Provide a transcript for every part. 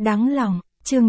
Đáng lòng, chương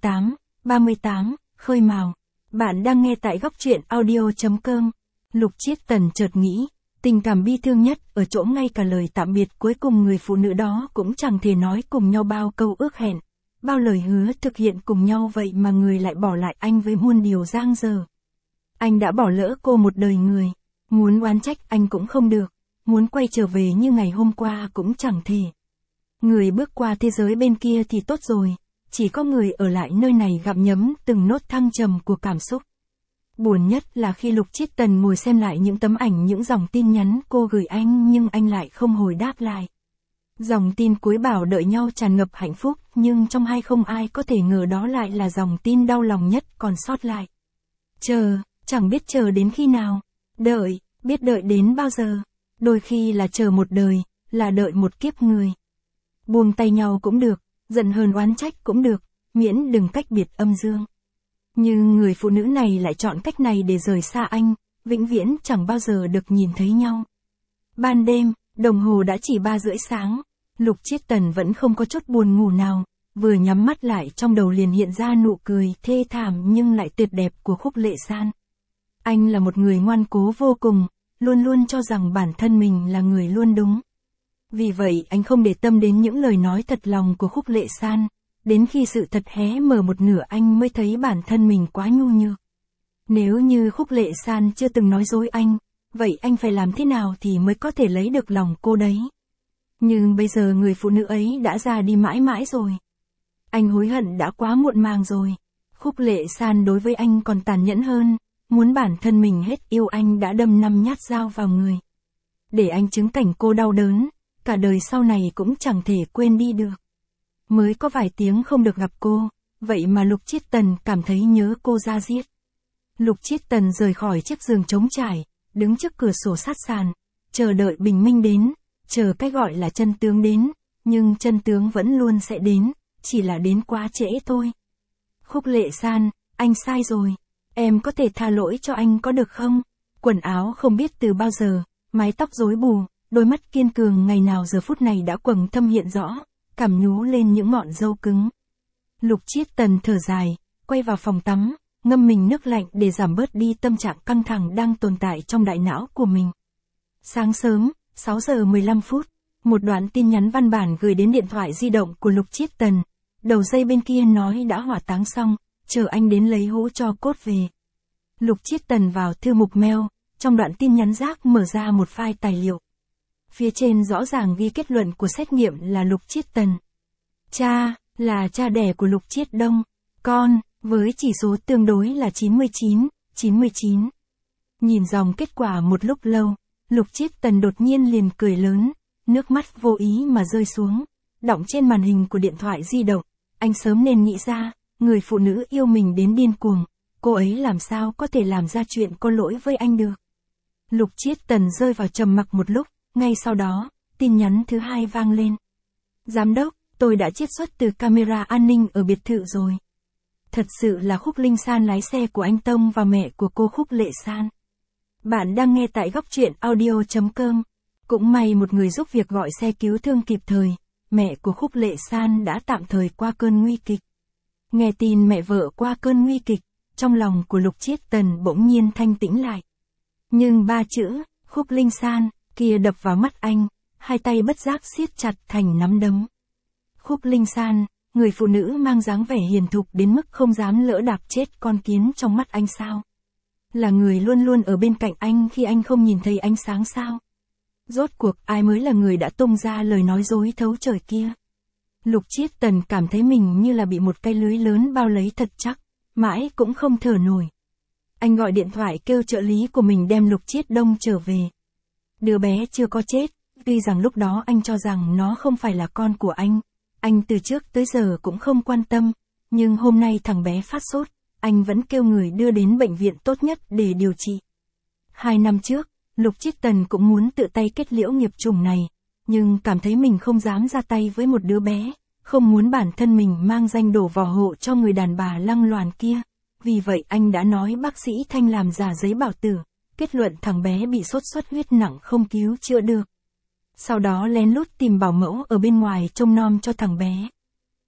38, khơi mào. Bạn đang nghe tại góc truyện audio.com. Lục Chiết Tần chợt nghĩ, tình cảm bi thương nhất ở chỗ ngay cả lời tạm biệt cuối cùng người phụ nữ đó cũng chẳng thể nói cùng nhau bao câu ước hẹn, bao lời hứa thực hiện cùng nhau, vậy mà người lại bỏ lại anh với muôn điều dang dở. Anh đã bỏ lỡ cô một đời người, muốn oán trách anh cũng không được, muốn quay trở về như ngày hôm qua cũng chẳng thể. Người bước qua thế giới bên kia thì tốt rồi, chỉ có người ở lại nơi này gặm nhấm từng nốt thăng trầm của cảm xúc. Buồn nhất là khi Lục Chiết Tần ngồi xem lại những tấm ảnh, những dòng tin nhắn cô gửi anh nhưng anh lại không hồi đáp lại. Dòng tin cuối bảo đợi nhau tràn ngập hạnh phúc, nhưng trong hai không ai có thể ngờ đó lại là dòng tin đau lòng nhất còn sót lại. Chờ, chẳng biết chờ đến khi nào. Đợi, biết đợi đến bao giờ. Đôi khi là chờ một đời, là đợi một kiếp người. Buông tay nhau cũng được, giận hờn oán trách cũng được, miễn đừng cách biệt âm dương. Nhưng người phụ nữ này lại chọn cách này để rời xa anh, vĩnh viễn chẳng bao giờ được nhìn thấy nhau. Ban đêm, đồng hồ đã chỉ 3:30 sáng, Lục Chiết Tần vẫn không có chút buồn ngủ nào, vừa nhắm mắt lại trong đầu liền hiện ra nụ cười thê thảm nhưng lại tuyệt đẹp của Khúc Lệ San. Anh là một người ngoan cố vô cùng, luôn luôn cho rằng bản thân mình là người luôn đúng. Vì vậy anh không để tâm đến những lời nói thật lòng của Khúc Lệ San, đến khi sự thật hé mở một nửa anh mới thấy bản thân mình quá nhu nhược. Nếu như Khúc Lệ San chưa từng nói dối anh, vậy anh phải làm thế nào thì mới có thể lấy được lòng cô đấy? Nhưng bây giờ người phụ nữ ấy đã ra đi mãi mãi rồi. Anh hối hận đã quá muộn màng rồi. Khúc Lệ San đối với anh còn tàn nhẫn hơn, muốn bản thân mình hết yêu anh đã đâm 5 nhát dao vào người. Để anh chứng cảnh cô đau đớn, cả đời sau này cũng chẳng thể quên đi được. Mới có vài tiếng không được gặp cô, vậy mà Lục Chiết Tần cảm thấy nhớ cô ra diết. Lục Chiết Tần rời khỏi chiếc giường trống trải, đứng trước cửa sổ sát sàn, chờ đợi bình minh đến, chờ cái gọi là chân tướng đến, nhưng chân tướng vẫn luôn sẽ đến, chỉ là đến quá trễ thôi. Khúc Lệ San, anh sai rồi, em có thể tha lỗi cho anh có được không? Quần áo không biết từ bao giờ, mái tóc rối bù, đôi mắt kiên cường ngày nào giờ phút này đã quầng thâm hiện rõ, cảm nhú lên những ngọn râu cứng. Lục Chiết Tần thở dài, quay vào phòng tắm, ngâm mình nước lạnh để giảm bớt đi tâm trạng căng thẳng đang tồn tại trong đại não của mình. Sáng sớm, 6:15, một đoạn tin nhắn văn bản gửi đến điện thoại di động của Lục Chiết Tần. Đầu dây bên kia nói đã hỏa táng xong, chờ anh đến lấy hũ tro cốt về. Lục Chiết Tần vào thư mục mail, trong đoạn tin nhắn rác mở ra một file tài liệu. Phía trên rõ ràng ghi kết luận của xét nghiệm là Lục Chiết Tần. Cha, là cha đẻ của Lục Chiết Đông. Con, với chỉ số tương đối là 99. Nhìn dòng kết quả một lúc lâu, Lục Chiết Tần đột nhiên liền cười lớn, nước mắt vô ý mà rơi xuống, đọng trên màn hình của điện thoại di động. Anh sớm nên nghĩ ra, người phụ nữ yêu mình đến điên cuồng, cô ấy làm sao có thể làm ra chuyện có lỗi với anh được. Lục Chiết Tần rơi vào trầm mặc một lúc, ngay sau đó, tin nhắn thứ hai vang lên. Giám đốc, tôi đã chiết xuất từ camera an ninh ở biệt thự rồi. Thật sự là Khúc Linh San lái xe của anh Tông và mẹ của cô Khúc Lệ San. Bạn đang nghe tại góc truyện audio.com. Cũng may một người giúp việc gọi xe cứu thương kịp thời, mẹ của Khúc Lệ San đã tạm thời qua cơn nguy kịch. Nghe tin mẹ vợ qua cơn nguy kịch, trong lòng của Lục Chiết Tần bỗng nhiên thanh tĩnh lại. Nhưng 3 chữ, Khúc Linh San, kia đập vào mắt anh, hai tay bất giác siết chặt thành nắm đấm. Khúc Linh San, người phụ nữ mang dáng vẻ hiền thục đến mức không dám lỡ đạp chết con kiến trong mắt anh sao? Là người luôn luôn ở bên cạnh anh khi anh không nhìn thấy ánh sáng sao? Rốt cuộc ai mới là người đã tung ra lời nói dối thấu trời kia? Lục Chiết Tần cảm thấy mình như là bị một cái lưới lớn bao lấy thật chắc, mãi cũng không thở nổi. Anh gọi điện thoại kêu trợ lý của mình đem Lục Chiết Đông trở về. Đứa bé chưa có chết, tuy rằng lúc đó anh cho rằng nó không phải là con của anh từ trước tới giờ cũng không quan tâm, nhưng hôm nay thằng bé phát sốt, anh vẫn kêu người đưa đến bệnh viện tốt nhất để điều trị. 2 năm trước, Lục Chiết Tần cũng muốn tự tay kết liễu nghiệp chủng này, nhưng cảm thấy mình không dám ra tay với một đứa bé, không muốn bản thân mình mang danh đổ vỏ hộ cho người đàn bà lăng loàn kia. Vì vậy anh đã nói bác sĩ Thanh làm giả giấy bảo tử, kết luận thằng bé bị sốt xuất huyết nặng không cứu chữa được. Sau đó lén lút tìm bảo mẫu ở bên ngoài trông nom cho thằng bé.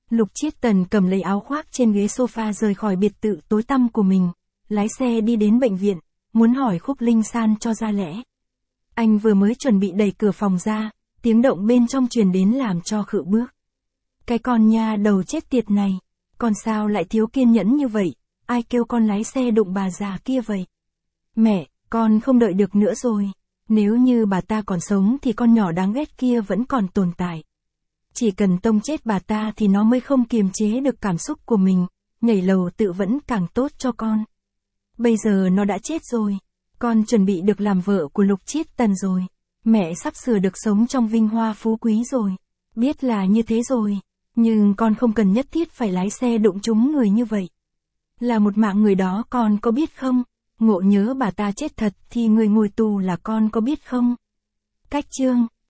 Lục Chiết Tần cầm lấy áo khoác trên ghế sofa rời khỏi biệt thự tối tăm của mình, lái xe đi đến bệnh viện, muốn hỏi Khúc Linh San cho ra lẽ. Anh vừa mới chuẩn bị đẩy cửa phòng ra, tiếng động bên trong truyền đến làm cho khựng bước. Cái con nha đầu chết tiệt này, con sao lại thiếu kiên nhẫn như vậy, ai kêu con lái xe đụng bà già kia vậy? Mẹ, con không đợi được nữa rồi. Nếu như bà ta còn sống thì con nhỏ đáng ghét kia vẫn còn tồn tại. Chỉ cần tông chết bà ta thì nó mới không kiềm chế được cảm xúc của mình, nhảy lầu tự vẫn càng tốt cho con. Bây giờ nó đã chết rồi, con chuẩn bị được làm vợ của Lục Chiết Tần rồi. Mẹ sắp sửa được sống trong vinh hoa phú quý rồi. Biết là như thế rồi, nhưng con không cần nhất thiết phải lái xe đụng trúng người như vậy. Là một mạng người đó con có biết không? Ngộ nhớ bà ta chết thật thì người ngồi tù là con có biết không? Cách chương